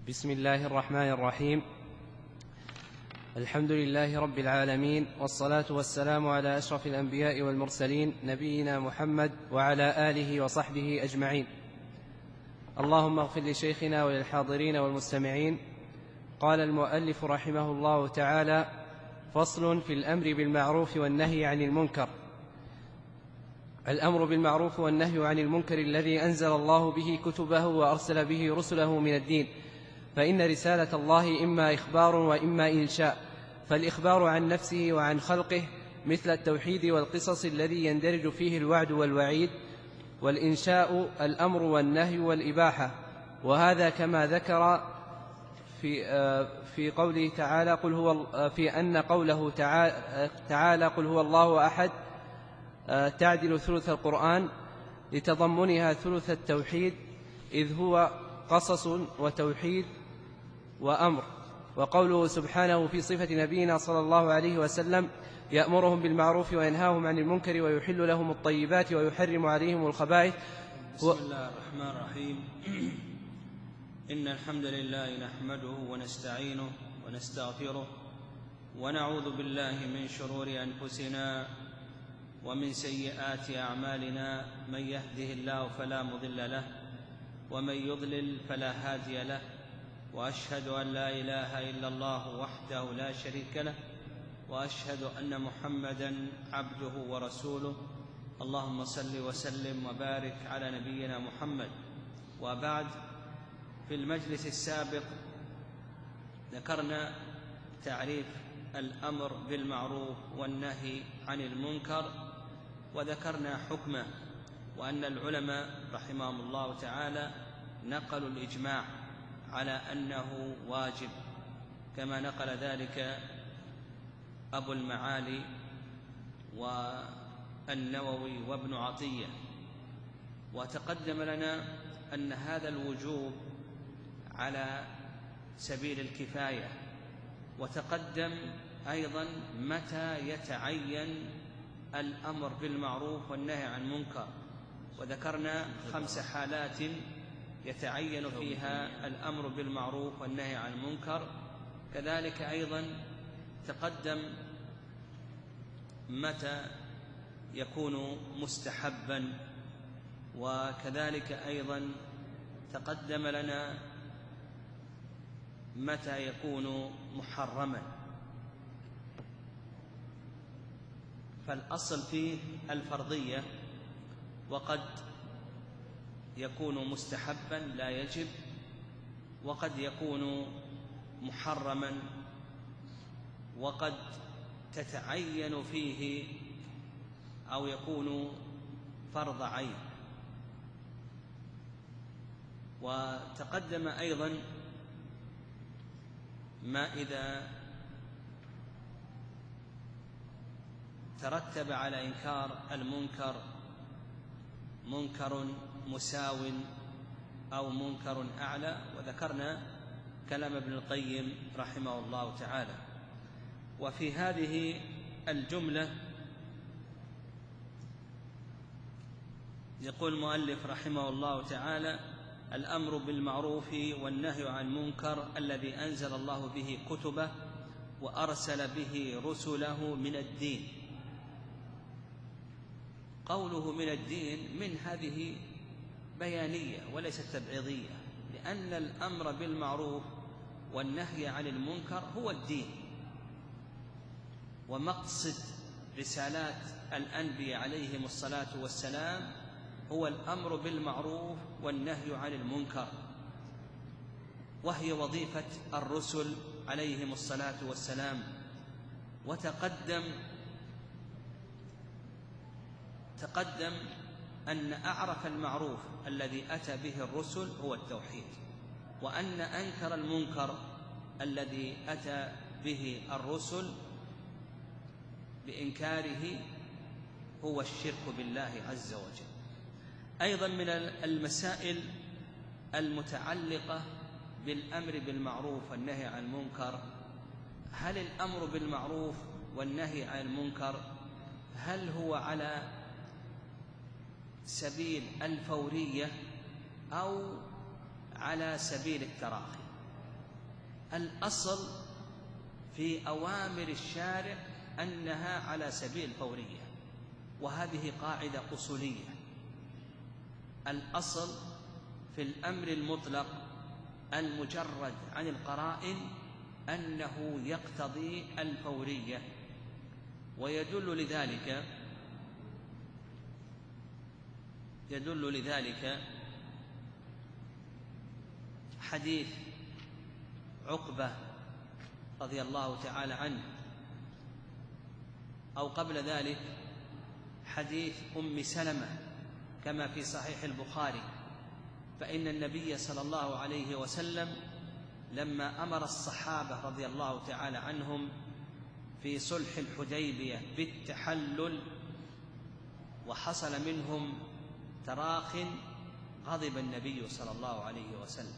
بسم الله الرحمن الرحيم. الحمد لله رب العالمين، والصلاة والسلام على أشرف الأنبياء والمرسلين، نبينا محمد وعلى آله وصحبه أجمعين. اللهم اغفر لشيخنا وللحاضرين والمستمعين. قال المؤلف رحمه الله تعالى: فصل في الأمر بالمعروف والنهي عن المنكر. الأمر بالمعروف والنهي عن المنكر الذي أنزل الله به كتبه وأرسل به رسله من الدين، فإن رسالة الله إما إخبار وإما إنشاء، فالإخبار عن نفسه وعن خلقه مثل التوحيد والقصص الذي يندرج فيه الوعد والوعيد، والإنشاء الأمر والنهي والإباحة. وهذا كما ذكر في قوله تعالى في أن قوله تعالى قل هو الله أحد تعدل ثلث القرآن، لتضمنها ثلث التوحيد، إذ هو قصص وتوحيد وأمر. وقوله سبحانه في صفة نبينا صلى الله عليه وسلم: يأمرهم بالمعروف وينهاهم عن المنكر ويحل لهم الطيبات ويحرم عليهم الخبائث. بسم الله الرحمن الرحيم. إن الحمد لله نحمده ونستعينه ونستغفره ونعوذ بالله من شرور أنفسنا ومن سيئات أعمالنا، من يهده الله فلا مضل له ومن يضلل فلا هادي له، وأشهد أن لا إله إلا الله وحده لا شريك له، وأشهد أن محمدًا عبده ورسوله. اللهم صل وسلم وبارك على نبينا محمد. وبعد، في المجلس السابق ذكرنا تعريف الأمر بالمعروف والنهي عن المنكر، وذكرنا حكمه، وأن العلماء رحمهم الله تعالى نقلوا الإجماع على أنه واجب، كما نقل ذلك أبو المعالي والنووي وابن عطية. وتقدم لنا أن هذا الوجوب على سبيل الكفاية، وتقدم أيضا متى يتعين الأمر بالمعروف والنهي عن المنكر، وذكرنا 5 حالات يتعين فيها الأمر بالمعروف والنهي عن المنكر. كذلك أيضا تقدم متى يكون مستحبا، وكذلك أيضا تقدم لنا متى يكون محرما. فالأصل فيه الفرضية، وقد يكون مستحبا لا يجب، وقد يكون محرما، وقد تتعين فيه أو يكون فرض عين. وتقدم أيضا ما إذا ترتب على إنكار المنكر منكر مساو أو منكر أعلى، وذكرنا كلام ابن القيم رحمه الله تعالى. وفي هذه الجملة يقول المؤلف رحمه الله تعالى: الأمر بالمعروف والنهي عن المنكر الذي أنزل الله به كتبه وأرسل به رسله من الدين. قوله من الدين من هذه بيانية وليست تبعيضية، لأن الأمر بالمعروف والنهي عن المنكر هو الدين، ومقصد رسالات الأنبياء عليهم الصلاة والسلام هو الأمر بالمعروف والنهي عن المنكر، وهي وظيفة الرسل عليهم الصلاة والسلام. وتقدم أن أعرف المعروف الذي أتى به الرسل هو التوحيد، وأن أنكر المنكر الذي أتى به الرسل بإنكاره هو الشرك بالله عز وجل. أيضا من المسائل المتعلقة بالأمر بالمعروف والنهي عن المنكر: هل الأمر بالمعروف والنهي عن المنكر هل هو على سبيل الفورية أو على سبيل التراخي؟ الأصل في أوامر الشارع أنها على سبيل الفورية، وهذه قاعدة أصولية. الأصل في الأمر المطلق المجرد عن القرائن أنه يقتضي الفورية، ويدل لذلك حديث عقبة رضي الله تعالى عنه، أو قبل ذلك حديث أم سلمة كما في صحيح البخاري، فإن النبي صلى الله عليه وسلم لما أمر الصحابة رضي الله تعالى عنهم في صلح الحديبية بالتحلل وحصل منهم تراخ، غضب النبي صلى الله عليه وسلم.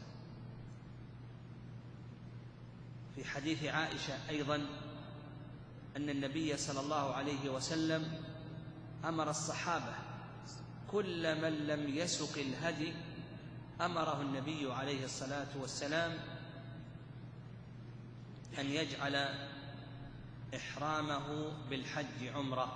في حديث عائشة أيضا أن النبي صلى الله عليه وسلم أمر الصحابة كل من لم يسق الهدي أمره النبي عليه الصلاة والسلام أن يجعل إحرامه بالحج عمرة،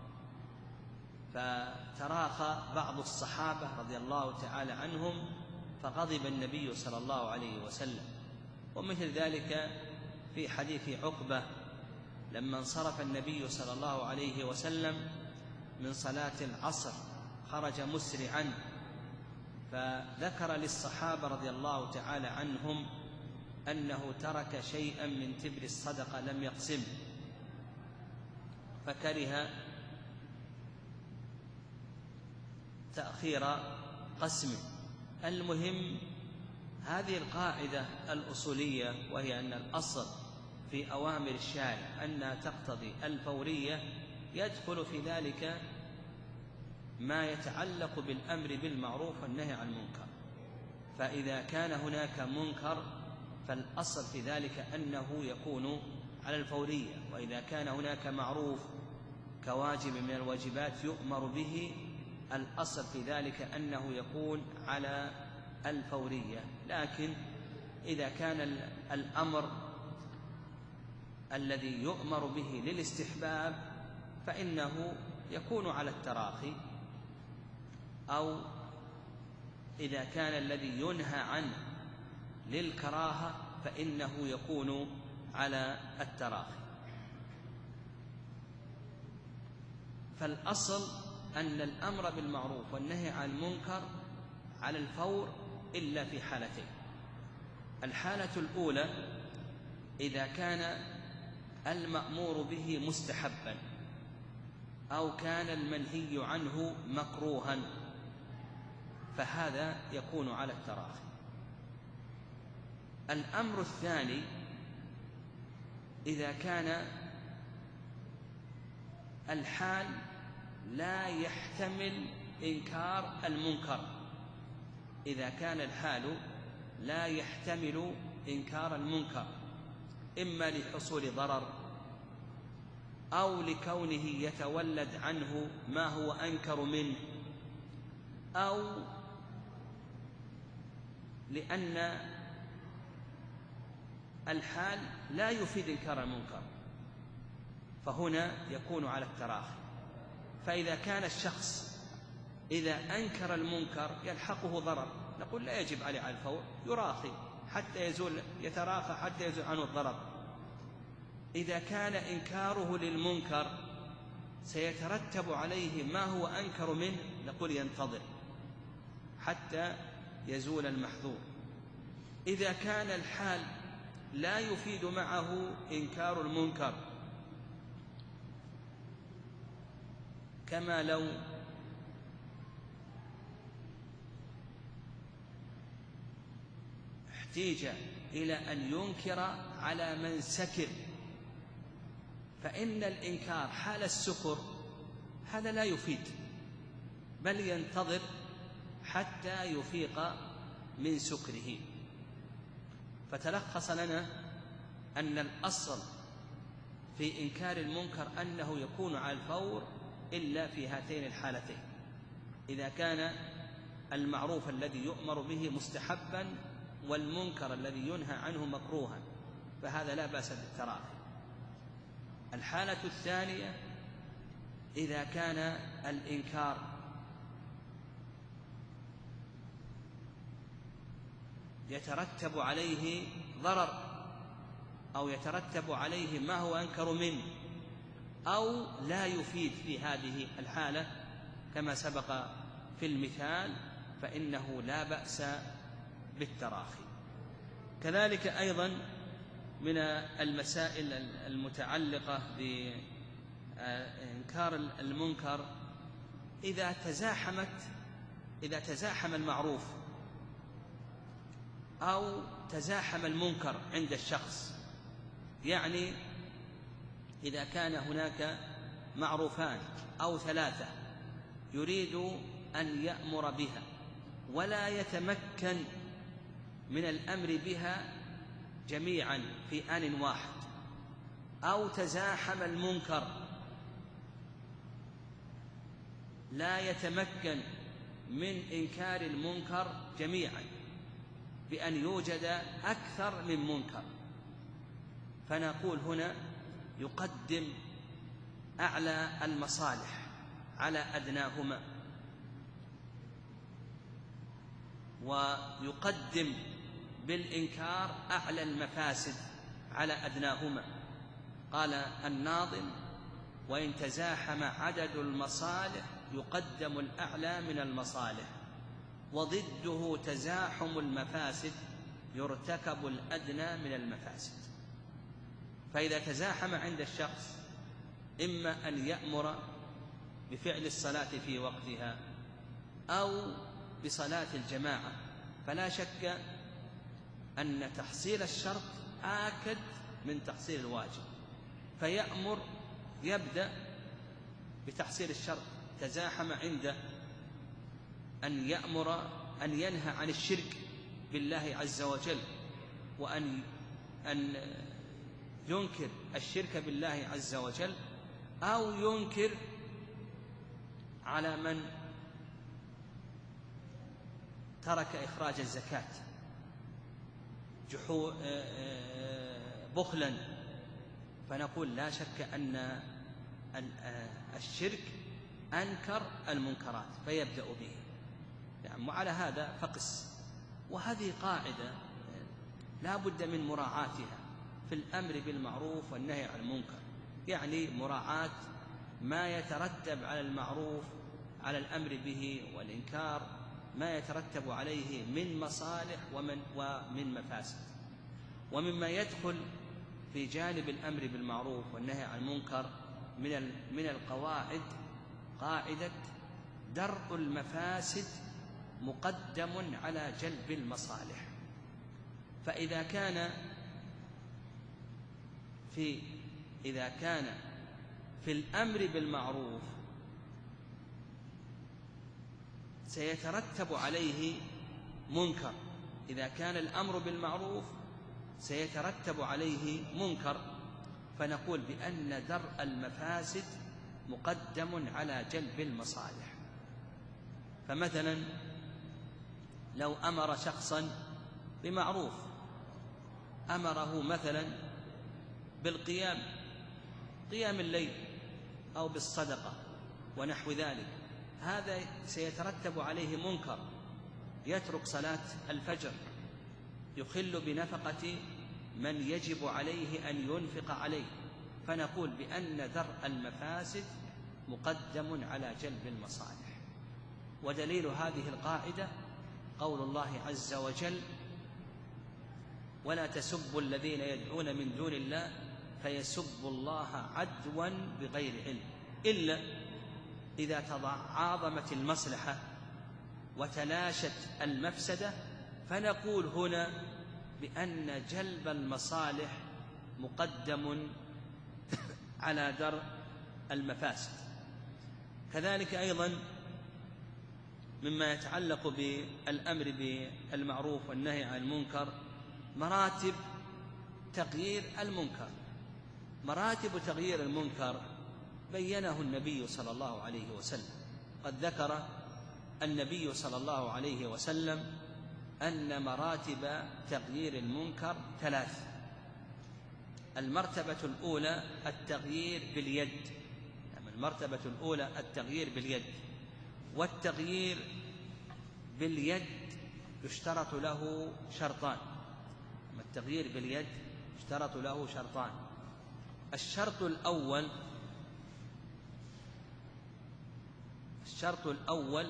فتراخى بعض الصحابة رضي الله تعالى عنهم فغضب النبي صلى الله عليه وسلم. ومثل ذلك في حديث عقبة لما انصرف النبي صلى الله عليه وسلم من صلاة العصر خرج مسرعا، فذكر للصحابة رضي الله تعالى عنهم أنه ترك شيئا من تبر الصدقة لم يقسم، فكره تأخير قسمه. المهم هذه القاعدة الأصولية، وهي أن الأصل في أوامر الشارع أنها تقتضي الفورية، يدخل في ذلك ما يتعلق بالأمر بالمعروف والنهي عن المنكر. فإذا كان هناك منكر فالأصل في ذلك أنه يكون على الفورية، وإذا كان هناك معروف كواجب من الواجبات يؤمر به الأصل في ذلك أنه يكون على الفورية. لكن إذا كان الأمر الذي يؤمر به للاستحباب فإنه يكون على التراخي، أو إذا كان الذي ينهى عنه للكراهة فإنه يكون على التراخي. فالأصل أن الأمر بالمعروف والنهي عن المنكر على الفور إلا في حالتين. الحالة الأولى إذا كان المأمور به مستحبا أو كان المنهي عنه مكروها، فهذا يكون على التراخي. الأمر الثاني إذا كان الحال لا يحتمل إنكار المنكر، إذا كان الحال لا يحتمل إنكار المنكر، إما لحصول ضرر أو لكونه يتولد عنه ما هو أنكر منه، أو لأن الحال لا يفيد إنكار المنكر، فهنا يكون على التراخي. فإذا كان الشخص إذا أنكر المنكر يلحقه ضرر، نقول لا يجب عليه على الفور، يراخي حتى يتراخى حتى يزول عنه الضرر. إذا كان إنكاره للمنكر سيترتب عليه ما هو أنكر منه، نقول ينتظر حتى يزول المحذور. إذا كان الحال لا يفيد معه إنكار المنكر، كما لو احتيج إلى أن ينكر على من سكر، فإن الإنكار حال السكر هذا لا يفيد، بل ينتظر حتى يفيق من سكره. فتلخص لنا أن الأصل في إنكار المنكر أنه يكون على الفور إلا في هاتين الحالتين: إذا كان المعروف الذي يؤمر به مستحبا والمنكر الذي ينهى عنه مكروها. فهذا لا بأس بالتراخي. الحالة الثانية إذا كان الإنكار يترتب عليه ضرر أو يترتب عليه ما هو أنكر منه أو لا يفيد في هذه الحالة كما سبق في المثال، فإنه لا بأس بالتراخي. كذلك أيضا من المسائل المتعلقة بإنكار المنكر إذا تزاحم المعروف أو تزاحم المنكر عند الشخص، يعني إذا كان هناك معروفان أو ثلاثة يريد أن يأمر بها ولا يتمكن من الأمر بها جميعا في آن واحد، أو تزاحم المنكر لا يتمكن من إنكار المنكر جميعا بأن يوجد أكثر من منكر، فنقول هنا يقدم أعلى المصالح على أدناهما، ويقدم بالإنكار أعلى المفاسد على أدناهما. قال الناظم: وإن تزاحم عدد المصالح يقدم الأعلى من المصالح، وضده تزاحم المفاسد يرتكب الأدنى من المفاسد. فإذا تزاحم عند الشخص إما أن يأمر بفعل الصلاة في وقتها أو بصلاة الجماعة، فلا شك أن تحصيل الشرط آكد من تحصيل الواجب، فيأمر يبدأ بتحصيل الشرط. تزاحم عنده أن يأمر أن ينهى عن الشرك بالله عز وجل، وأن ينكر الشرك بالله عز وجل، أو ينكر على من ترك إخراج الزكاة بخلا، فنقول لا شك أن الشرك أنكر المنكرات فيبدأ به. يعني وعلى هذا فقس. وهذه قاعدة لا بد من مراعاتها في الأمر بالمعروف والنهي عن المنكر، يعني مراعاة ما يترتب على المعروف على الأمر به والإنكار، ما يترتب عليه من مصالح ومن مفاسد. ومما يدخل في جانب الأمر بالمعروف والنهي عن المنكر من القواعد قاعدة درء المفاسد مقدم على جلب المصالح. فإذا كان في الأمر بالمعروف سيترتب عليه منكر، إذا كان الأمر بالمعروف سيترتب عليه منكر، فنقول بأن درء المفاسد مقدم على جلب المصالح. فمثلا لو أمر شخصا بمعروف، أمره مثلا قيام الليل أو بالصدقة ونحو ذلك، هذا سيترتب عليه منكر، يترك صلاة الفجر، يخل بنفقة من يجب عليه أن ينفق عليه، فنقول بأن درء المفاسد مقدم على جلب المصالح. ودليل هذه القاعدة قول الله عز وجل: ولا تسبوا الذين يدعون من دون الله فيسبوا الله عدوا بغير علم، إلا إذا تعاظمت المصلحة وتلاشت المفسدة، فنقول هنا بأن جلب المصالح مقدم على درء المفاسد. كذلك أيضا مما يتعلق بالأمر بالمعروف والنهي عن المنكر مراتب تغيير المنكر. مراتب تغيير المنكر بينه النبي صلى الله عليه وسلم. قد ذكر النبي صلى الله عليه وسلم أن مراتب تغيير المنكر 3. المرتبة الأولى التغيير باليد، يعني المرتبة الأولى التغيير باليد، والتغيير باليد يشترط له شرطان. التغيير باليد يشترط له شرطان. الشرط الأول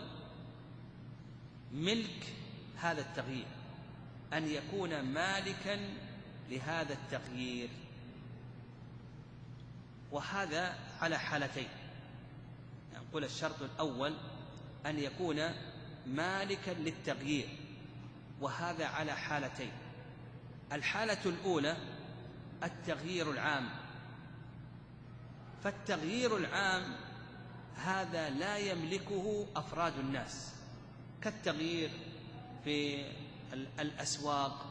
ملك هذا التغيير، أن يكون مالكا لهذا التغيير، وهذا على حالتين. يعني نقول الشرط الأول أن يكون مالكا للتغيير، وهذا على حالتين. الحالة الأولى التغيير العام، فالتغيير العام هذا لا يملكه أفراد الناس، كالتغيير في الأسواق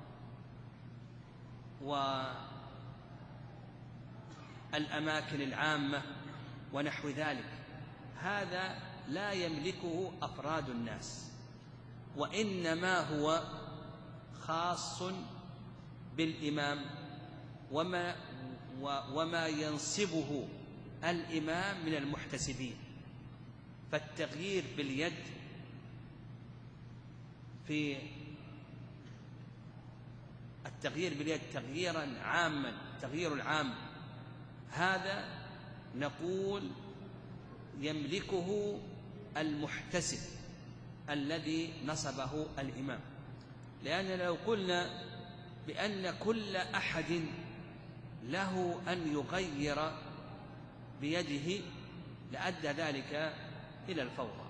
والأماكن العامة ونحو ذلك، هذا لا يملكه أفراد الناس، وإنما هو خاص بالإمام وما ينصبه الإمام من المحتسبين. فالتغيير باليد في التغيير باليد تغييرا عاما، التغيير العام هذا نقول يملكه المحتسب الذي نصبه الإمام، لأن لو قلنا بأن كل أحد له أن يغير بيده لأدى ذلك إلى الفوضى.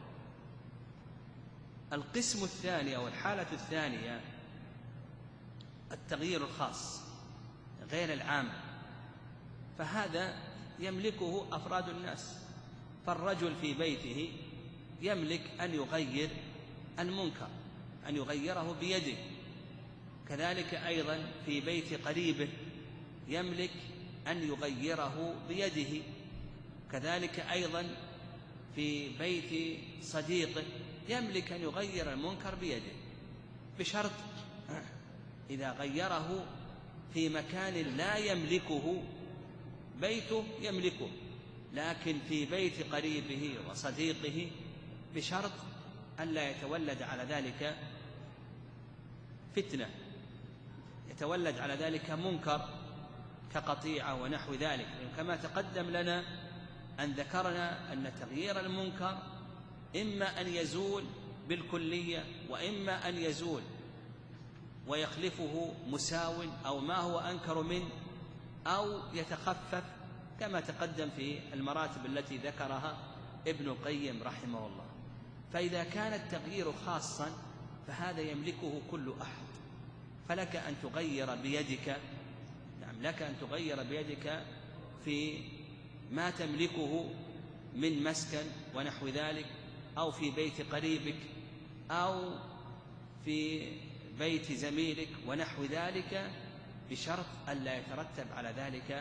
القسم الثاني أو الحالة الثانية التغيير الخاص غير العام، فهذا يملكه أفراد الناس. فالرجل في بيته يملك أن يغير المنكر، أن يغيره بيده، كذلك أيضا في بيت قريبه يملك أن يغيره بيده، كذلك أيضا في بيت صديقه يملك أن يغير المنكر بيده، بشرط إذا غيره في مكان لا يملكه بيته يملكه، لكن في بيت قريبه وصديقه بشرط ألا يتولد على ذلك فتنة، يتولد على ذلك منكر كقطيعة ونحو ذلك. كما تقدم لنا أن ذكرنا أن تغيير المنكر إما أن يزول بالكلية، وإما أن يزول ويخلفه مساو أو ما هو أنكر منه، أو يتخفف كما تقدم في المراتب التي ذكرها ابن القيم رحمه الله. فإذا كان التغيير خاصا فهذا يملكه كل أحد، فلك أن تغير بيدك، نعم لك أن تغير بيدك في ما تملكه من مسكن ونحو ذلك، أو في بيت قريبك، أو في بيت زميلك ونحو ذلك، بشرط ألا يترتب على ذلك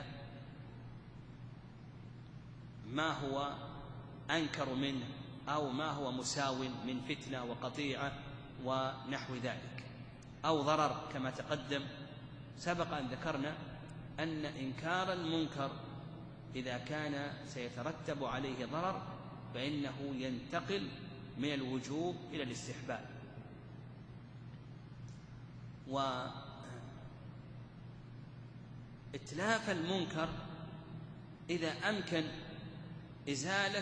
ما هو أنكر منه أو ما هو مساو من فتنة وقطيعة ونحو ذلك، أو ضرر. كما تقدم سبق أن ذكرنا أن إنكار المنكر إذا كان سيترتب عليه ضرر فإنه ينتقل من الوجوب إلى الاستحباب. وإتلاف المنكر إذا أمكن إزالة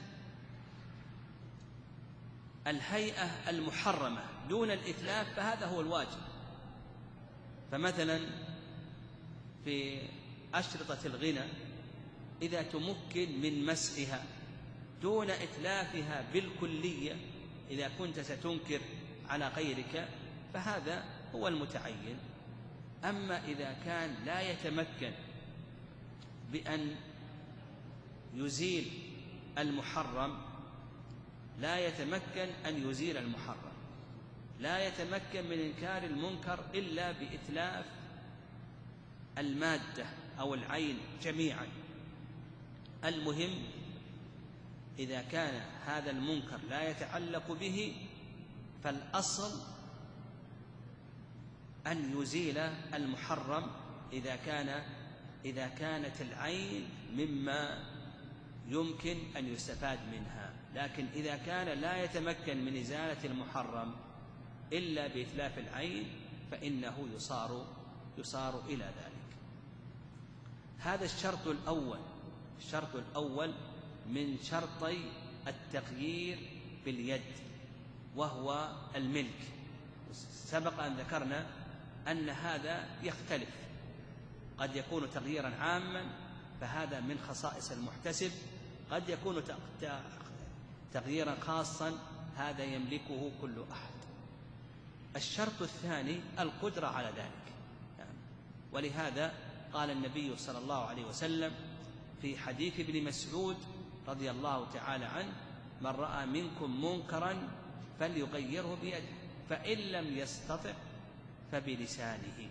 الهيئة المحرمة دون الإتلاف فهذا هو الواجب. فمثلا في أشرطة الغنى إذا تمكن من مسحها دون إتلافها بالكلية، إذا كنت ستنكر على غيرك فهذا هو المتعين. أما إذا كان لا يتمكن بأن يزيل المحرم، لا يتمكن أن يزيل المحرم، لا يتمكن من إنكار المنكر إلا بإتلاف المادة أو العين جميعا. المهم إذا كان هذا المنكر لا يتعلق به فالأصل أن يزيل المحرم إذا كان إذا كانت العين مما يمكن أن يستفاد منها، لكن إذا كان لا يتمكن من إزالة المحرم إلا بإتلاف العين فإنه يصار إلى ذلك. هذا الشرط الأول من شرطي التغيير باليد، وهو الملك. سبق أن ذكرنا أن هذا يختلف، قد يكون تغييرا عاما فهذا من خصائص المحتسب، قد يكون تغييرا خاصا هذا يملكه كل أحد. الشرط الثاني القدرة على ذلك، ولهذا قال النبي صلى الله عليه وسلم في حديث ابن مسعود رضي الله تعالى عنه: من رأى منكم منكرا فليغيره بيده، فإن لم يستطع فبلسانه.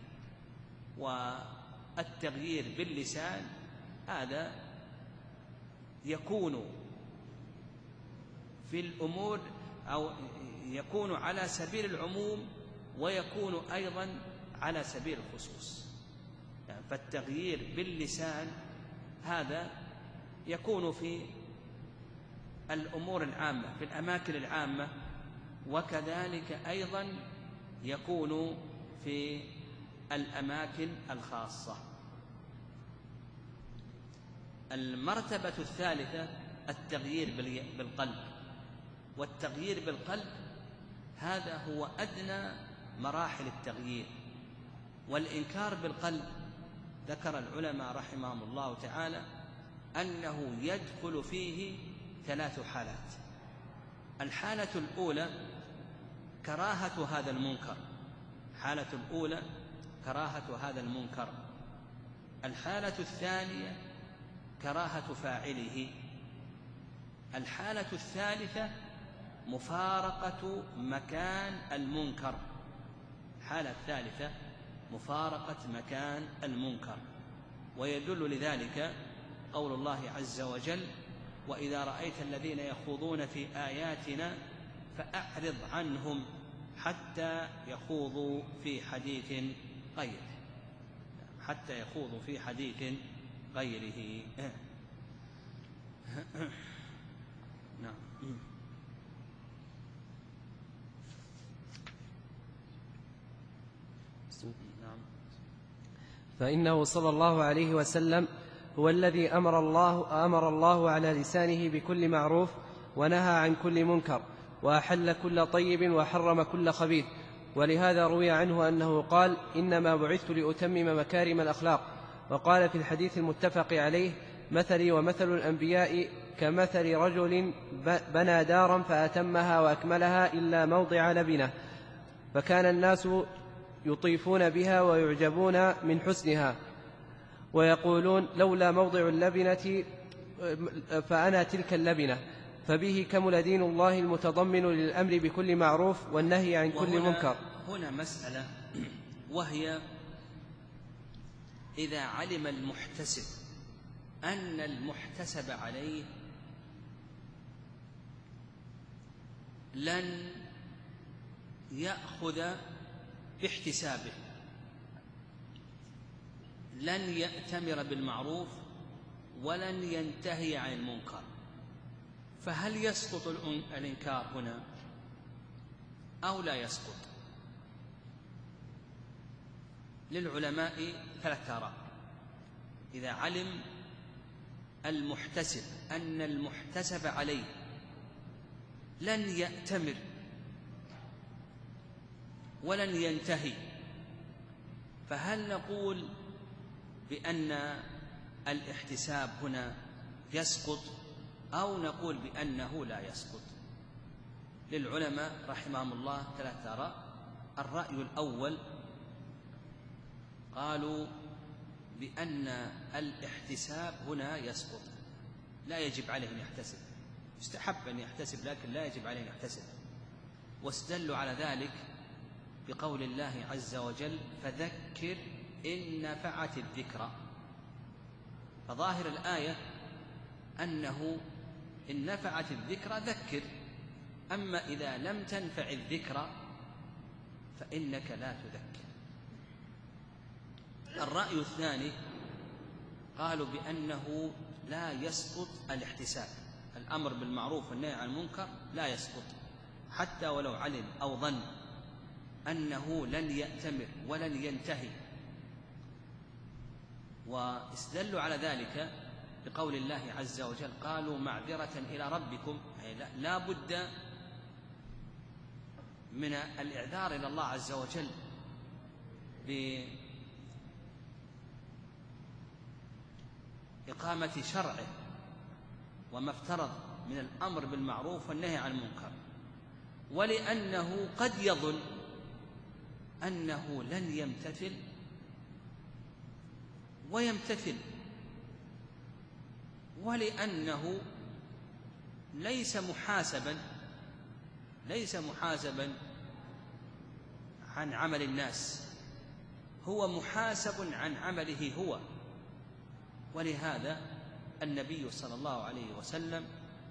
والتغيير باللسان هذا يكون في الأمور أو يكون على سبيل العموم ويكون أيضا على سبيل الخصوص. فالتغيير باللسان هذا يكون في الأمور العامة في الأماكن العامة، وكذلك أيضا يكون في الأماكن الخاصة. المرتبة الثالثة التغيير بالقلب، والتغيير بالقلب هذا هو أدنى مراحل التغيير. والإنكار بالقلب ذكر العلماء رحمهم الله تعالى أنه يدخل فيه 3 حالات. الحالة الأولى كراهة هذا المنكر، الحالة الأولى كراهة هذا المنكر. الحالة الثانية كراهة فاعله. الحالة الثالثة مفارقة مكان المنكر. الحالة الثالثة مفارقة مكان المنكر، ويدل لذلك قول الله عز وجل: وإذا رأيت الذين يخوضون في آياتنا فأعرض عنهم حتى يخوضوا في حديث غيره، حتى يخوضوا في حديث غيره. نعم. فإنه صلى الله عليه وسلم هو الذي أمر الله على لسانه بكل معروف ونهى عن كل منكر وأحل كل طيب وحرم كل خبيث. ولهذا روي عنه أنه قال: إنما بعثت لأتمم مكارم الأخلاق. وقال في الحديث المتفق عليه: مثلي ومثل الأنبياء كمثل رجل بنى دارا فأتمها وأكملها إلا موضع لبنة، فكان الناس يطيفون بها ويعجبون من حسنها ويقولون: لولا موضع اللبنة فأنا تلك اللبنة. فبه كمل دين الله المتضمن للأمر بكل معروف والنهي عن كل منكر. هنا مسألة، وهي إذا علم المحتسب أن المحتسب عليه لن يأخذ باحتسابه، لن يأتمر بالمعروف ولن ينتهي عن المنكر، فهل يسقط الإنكار هنا أو لا يسقط؟ للعلماء 3 آراء. إذا علم المحتسب أن المحتسب عليه لن يأتمر ولن ينتهي، فهل نقول بأن الاحتساب هنا يسقط أو نقول بأنه لا يسقط؟ للعلماء رحمهم الله 3 آراء. الرأي الأول قالوا بأن الاحتساب هنا يسقط، لا يجب عليه أن يحتسب، يستحب أن يحتسب لكن لا يجب عليه أن يحتسب. واستدلوا على ذلك بقول الله عز وجل: فذكر إن نفعت الذكرى. فظاهر الآية أنه إن نفعت الذكرى ذكر، أما إذا لم تنفع الذكرى فإنك لا تذكر. الرأي الثاني قالوا بأنه لا يسقط الاحتساب، الأمر بالمعروف والنهي عن المنكر لا يسقط حتى ولو علم أو ظن أنه لن يأتمر ولن ينتهي. واستدلوا على ذلك بقول الله عز وجل: قالوا معذرة إلى ربكم، أي لا بد من الإعذار إلى الله عز وجل بإقامة شرعه وما افترض من الأمر بالمعروف والنهي عن المنكر، ولأنه قد يظن أنه لن يمتثل ويمتثل، ولأنه ليس محاسبا عن عمل الناس، هو محاسب عن عمله هو. ولهذا النبي صلى الله عليه وسلم،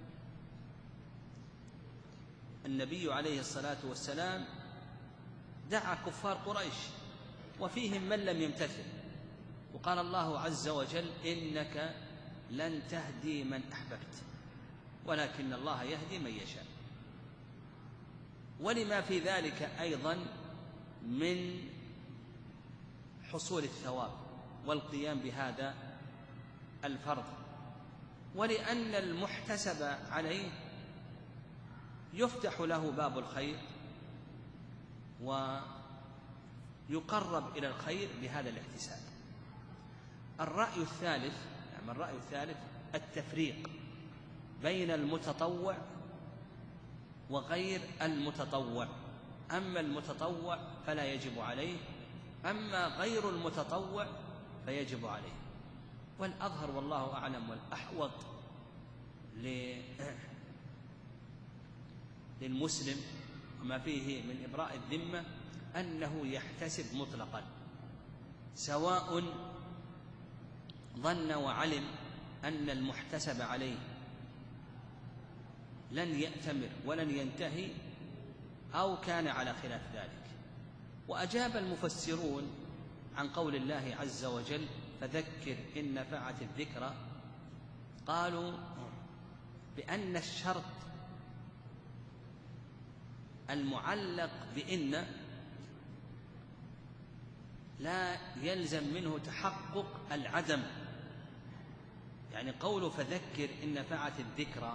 النبي عليه الصلاة والسلام دعا كفار قريش وفيهم من لم يمتثل، وقال الله عز وجل: إنك لن تهدي من أحببت ولكن الله يهدي من يشاء. ولما في ذلك أيضا من حصول الثواب والقيام بهذا الفرض، ولأن المحتسب عليه يفتح له باب الخير ويقرب إلى الخير بهذا الاحتساب. الرأي الثالث التفريق بين المتطوع وغير المتطوع. أما المتطوع فلا يجب عليه، أما غير المتطوع فيجب عليه. والأظهر والله أعلم والأحوط للمسلم وما فيه من إبراء الذمة أنه يحتسب مطلقا، سواء ظن وعلم أن المحتسب عليه لن يأتمر ولن ينتهي أو كان على خلاف ذلك. وأجاب المفسرون عن قول الله عز وجل: فذكر إن نفعت الذكرى، قالوا بأن الشرط المعلق بإن لا يلزم منه تحقق العدم. يعني قول فذكر إن نفعت الذكرى،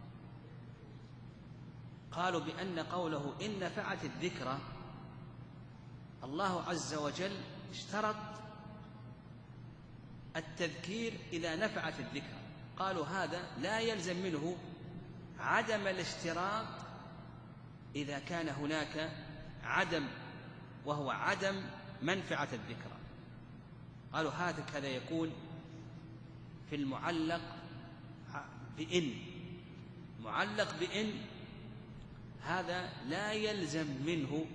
قالوا بأن قوله إن نفعت الذكرى الله عز وجل اشترط التذكير إذا نفعت الذكرى، قالوا هذا لا يلزم منه عدم الاشتراط إذا كان هناك عدم، وهو عدم منفعة الذكرى. قالوا هذا يكون في المعلق بإن، معلق بإن هذا لا يلزم منه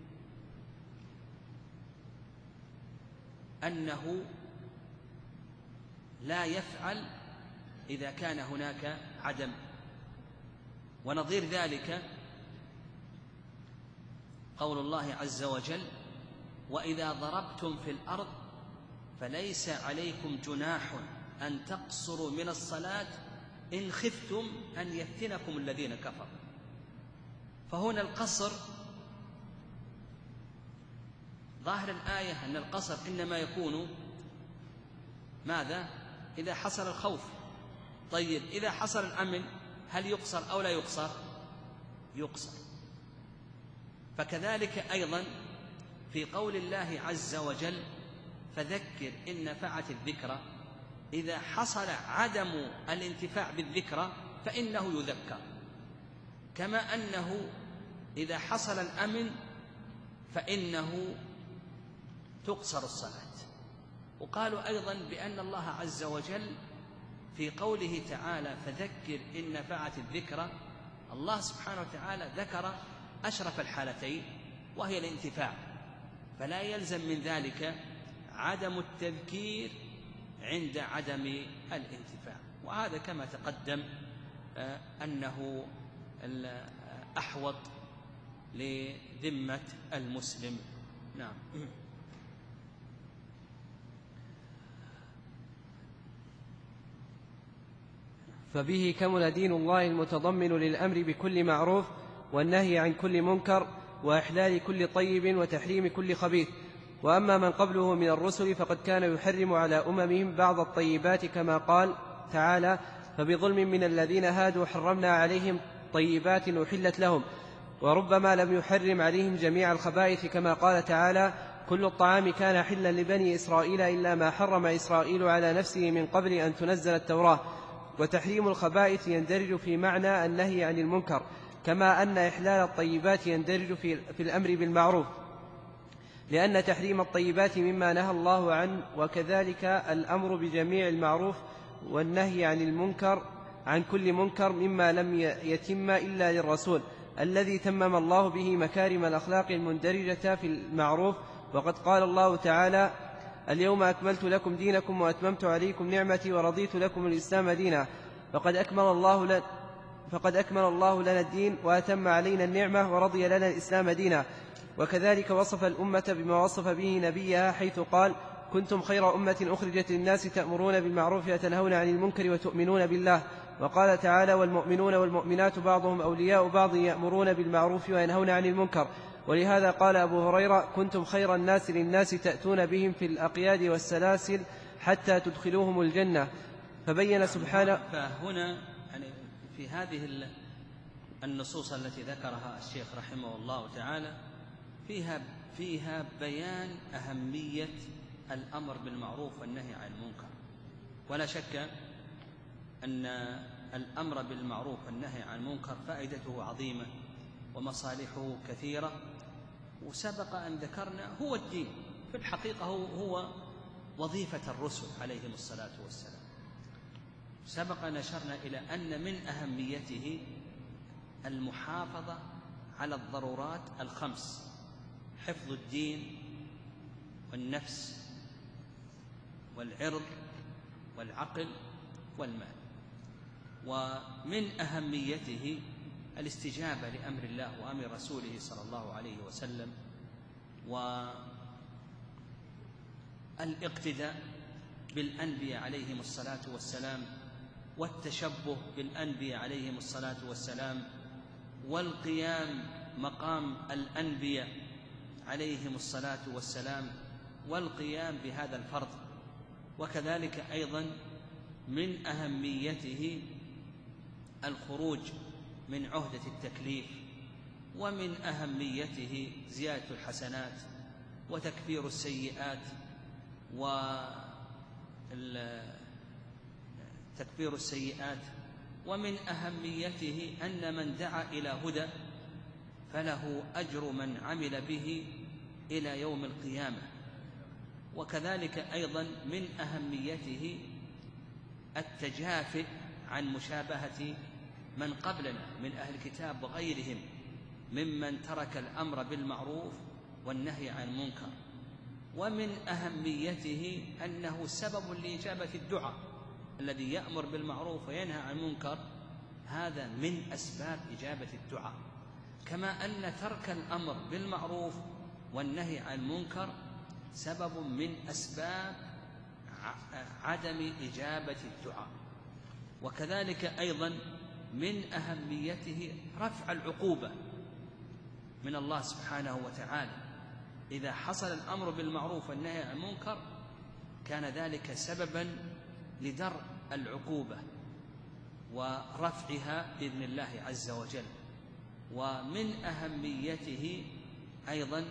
أنه لا يفعل إذا كان هناك عدم. ونظير ذلك قول الله عز وجل: وإذا ضربتم في الأرض فليس عليكم جناح أن تقصروا من الصلاة إن خفتم أن يفتنكم الذين كفروا. فهنا القصر، ظاهر الآية أن القصر إنما يكون ماذا؟ إذا حصل الخوف. طيب إذا حصل الأمن هل يقصر أو لا يقصر؟ يقصر. فكذلك أيضا في قول الله عز وجل: فذكر إن نفعت الذكرى، إذا حصل عدم الانتفاع بالذكرى فإنه يذكر، كما أنه إذا حصل الأمن فإنه تقصر الصلاة. وقالوا أيضا بأن الله عز وجل في قوله تعالى: فذكر إن نفعت الذكرى، الله سبحانه وتعالى ذكر أشرف الحالتين وهي الانتفاع، فلا يلزم من ذلك عدم التذكير عند عدم الانتفاع. وهذا كما تقدم أنه الأحوط لذمة المسلم. نعم. فبه كمل دين الله المتضمن للأمر بكل معروف والنهي عن كل منكر وإحلال كل طيب وتحريم كل خبيث. وأما من قبله من الرسل فقد كان يحرم على أممهم بعض الطيبات كما قال تعالى: فبظلم من الذين هادوا حرمنا عليهم طيبات أحلت لهم. وربما لم يحرم عليهم جميع الخبائث كما قال تعالى: كل الطعام كان حلا لبني إسرائيل إلا ما حرم إسرائيل على نفسه من قبل أن تنزل التوراة. وتحريم الخبائث يندرج في معنى النهي عن المنكر، كما أن إحلال الطيبات يندرج في الأمر بالمعروف، لأن تحريم الطيبات مما نهى الله عنه، وكذلك الأمر بجميع المعروف والنهي عن المنكر عن كل منكر مما لم يتم إلا للرسول الذي تمم الله به مكارم الأخلاق المندرجة في المعروف. وقد قال الله تعالى: اليوم أكملت لكم دينكم وأتممت عليكم نعمتي ورضيت لكم الإسلام دينا. فقد أكمل الله لنا الدين وأتم علينا النعمة ورضي لنا الإسلام دينا. وكذلك وصف الأمة بما وصف به نبيها حيث قال: كنتم خير أمة أخرجت للناس تأمرون بالمعروف وتنهون عن المنكر وتؤمنون بالله. وقال تعالى: والمؤمنون والمؤمنات بعضهم أولياء بعض يأمرون بالمعروف وينهون عن المنكر. ولهذا قال أبو هريرة: كنتم خير الناس للناس تأتون بهم في الأقياد والسلاسل حتى تدخلوهم الجنة. فبين سبحانه. فهنا يعني في هذه النصوص التي ذكرها الشيخ رحمه الله تعالى فيها بيان أهمية الأمر بالمعروف والنهي عن المنكر. ولا شك أن الأمر بالمعروف والنهي عن المنكر فائدته عظيمة ومصالحه كثيرة، وسبق أن ذكرنا هو الدين في الحقيقة، هو وظيفة الرسل عليهم الصلاة والسلام. سبق نشرنا إلى أن من أهميته المحافظة على الضرورات الخمس: حفظ الدين والنفس والعرض والعقل والمال. ومن أهميته الاستجابة لأمر الله وأمر رسوله صلى الله عليه وسلم، والاقتداء بالأنبياء عليهم الصلاة والسلام، والتشبه بالأنبياء عليهم الصلاة والسلام، والقيام مقام الأنبياء عليهم الصلاة والسلام، والقيام بهذا الفرض. وكذلك أيضا من أهميته الخروج من عهدة التكليف، ومن أهميته زيادة الحسنات وتكفير السيئات ومن أهميته أن من دعا إلى هدى فله أجر من عمل به إلى يوم القيامة. وكذلك أيضا من أهميته التجافي عن مشابهة من قبلنا من أهل الكتاب وغيرهم ممن ترك الأمر بالمعروف والنهي عن المنكر. ومن أهميته أنه سبب لإجابة الدعاء، الذي يأمر بالمعروف وينهى عن المنكر هذا من أسباب إجابة الدعاء، كما أن ترك الأمر بالمعروف والنهي عن المنكر سبب من أسباب عدم إجابة الدعاء. وكذلك أيضا من أهميته رفع العقوبة من الله سبحانه وتعالى. إذا حصل الأمر بالمعروف والنهي عن المنكر كان ذلك سببا لدرء العقوبة ورفعها بإذن الله عز وجل. ومن أهميته أيضا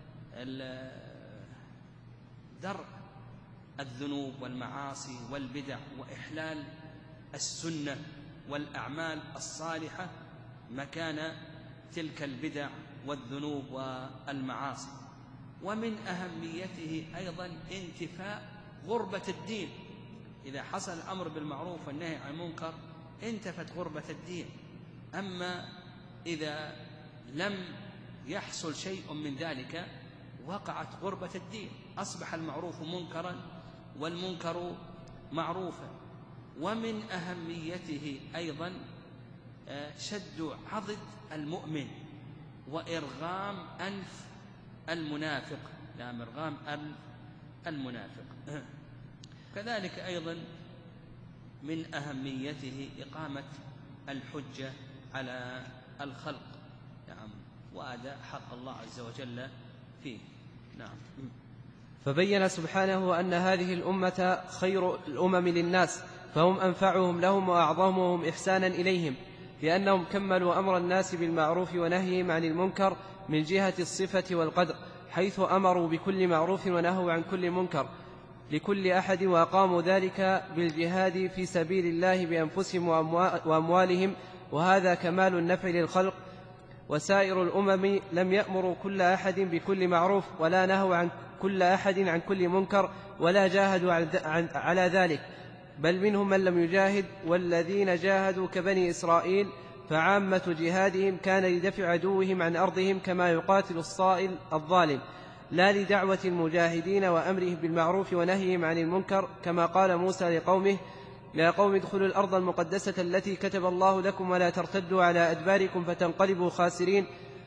درء الذنوب والمعاصي والبدع، وإحلال السنة والأعمال الصالحة مكان تلك البدع والذنوب والمعاصي. ومن أهميته أيضا انتفاء غربة الدين. إذا حصل الأمر بالمعروف والنهي عن المنكر انتفت غربة الدين. أما إذا لم يحصل شيء من ذلك وقعت غربة الدين، أصبح المعروف منكرا والمنكر معروفا. ومن أهميته أيضا شد عضد المؤمن وإرغام أنف المنافق، لا مرغام أنف المنافق. كذلك أيضا من أهميته إقامة الحجة على الخلق، نعم، وأداء حق الله عز وجل فيه. نعم. فبين سبحانه أن هذه الأمة خير الأمم للناس، فهم أنفعهم لهم وأعظمهم إحسانا إليهم، لأنهم كملوا أمر الناس بالمعروف ونهيهم عن المنكر من جهة الصفة والقدر، حيث أمروا بكل معروف ونهوا عن كل منكر لكل أحد، وأقاموا ذلك بالجهاد في سبيل الله بأنفسهم وأموالهم، وهذا كمال النفع للخلق. وسائر الأمم لم يأمروا كل أحد بكل معروف، ولا نهوا عن كل أحد عن كل منكر، ولا جاهدوا على ذلك، بل منهم من لم يجاهد. والذين جاهدوا كبني إسرائيل فعامة جهادهم كان لدفع عدوهم عن أرضهم، كما يقاتل الصائل الظالم، لا لدعوة المجاهدين وأمرهم بالمعروف ونهيهم عن المنكر، كما قال موسى لقومه: يا قوم ادخلوا الأرض المقدسة التي كتب الله لكم ولا ترتدوا على أدباركم فتنقلبوا خاسرين.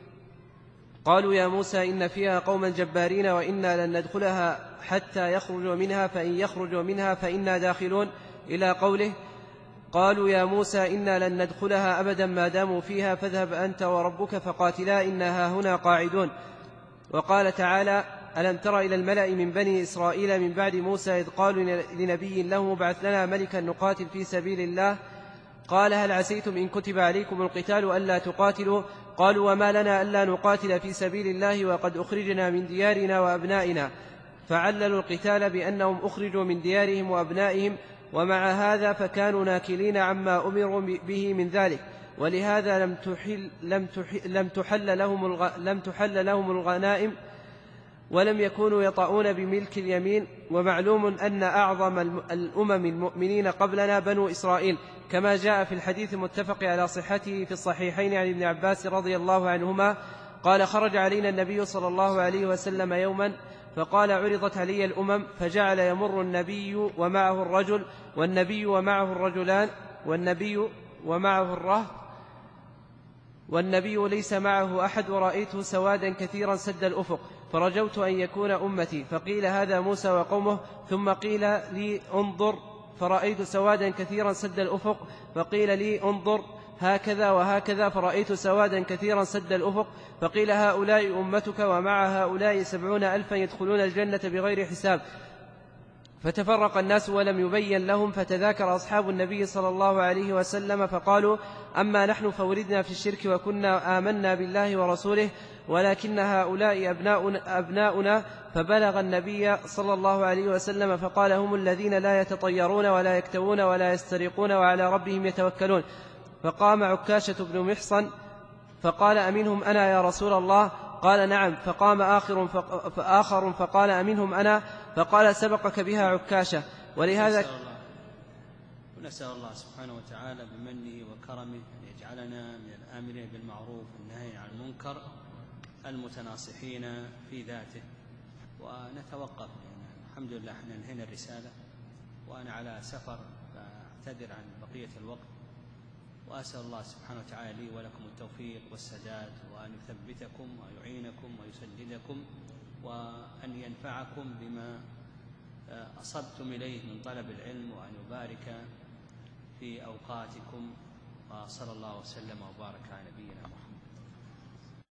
قالوا يا موسى إن فيها قوما جبارين وإنا لن ندخلها حتى يخرجوا منها، فإن يخرجوا منها فإنا داخلون، إلى قوله: قالوا يا موسى إنا لن ندخلها أبدا ما داموا فيها فاذهب أنت وربك فقاتلا إنها هنا قاعدون. وقال تعالى: ألم تر إلى الملأ من بني إسرائيل من بعد موسى إذ قالوا لنبي له ابعث لنا ملكا نقاتل في سبيل الله، قال هل عسيتم إن كتب عليكم القتال ألا تقاتلوا؟ قالوا وما لنا ألا نقاتل في سبيل الله وقد أخرجنا من ديارنا وأبنائنا، فعللوا القتال بأنهم أخرجوا من ديارهم وأبنائهم، ومع هذا فكانوا ناكلين عما أمروا به من ذلك، ولهذا لم تحل لهم الغنائم، ولم يكونوا يطؤون بملك اليمين. ومعلوم أن أعظم الأمم المؤمنين قبلنا بنو إسرائيل، كما جاء في الحديث المتفق على صحته في الصحيحين عن ابن عباس رضي الله عنهما قال: خرج علينا النبي صلى الله عليه وسلم يوما فقال: عرضت علي الأمم، فجعل يمر النبي ومعه الرجل، والنبي ومعه الرجلان، والنبي ومعه الرهط، والنبي ليس معه أحد، ورأيته سوادا كثيرا سد الأفق، فرجوت أن يكون أمتي، فقيل هذا موسى وقومه، ثم قيل لي انظر، فرأيت سوادا كثيرا سد الأفق، فقيل لي انظر هكذا وهكذا، فرأيت سوادا كثيرا سد الأفق، فقيل هؤلاء أمتك ومع هؤلاء 70,000 يدخلون الجنة بغير حساب. فتفرق الناس ولم يبين لهم، فتذاكر أصحاب النبي صلى الله عليه وسلم فقالوا: أما نحن فوردنا في الشرك وكنا آمنا بالله ورسوله، ولكن هؤلاء أبناؤنا. فبلغ النبي صلى الله عليه وسلم فقال: هم الذين لا يتطيرون ولا يكتوون ولا يسترقون وعلى ربهم يتوكلون. فقام عكاشة بن محصن فقال: أمنهم أنا يا رسول الله؟ قال: نعم. فقام آخر فقال: أمنهم أنا؟ فقال: سبقك بها عكاشة. ولهذا ونسأل الله سبحانه وتعالى بمنه وكرمه أن يجعلنا من الآمرين بالمعروف والنهي عن المنكر المتناصحين في ذاته. ونتوقف، الحمد لله احنا انهينا الرسالة وأنا على سفر، فأعتذر عن بقية الوقت، وأسأل الله سبحانه وتعالى لي ولكم التوفيق والسداد، وأن يثبتكم ويعينكم ويسددكم، وأن ينفعكم بما أصبتم إليه من طلب العلم، وأن يبارك في أوقاتكم، وصلى الله وسلم وبارك على نبينا محمد.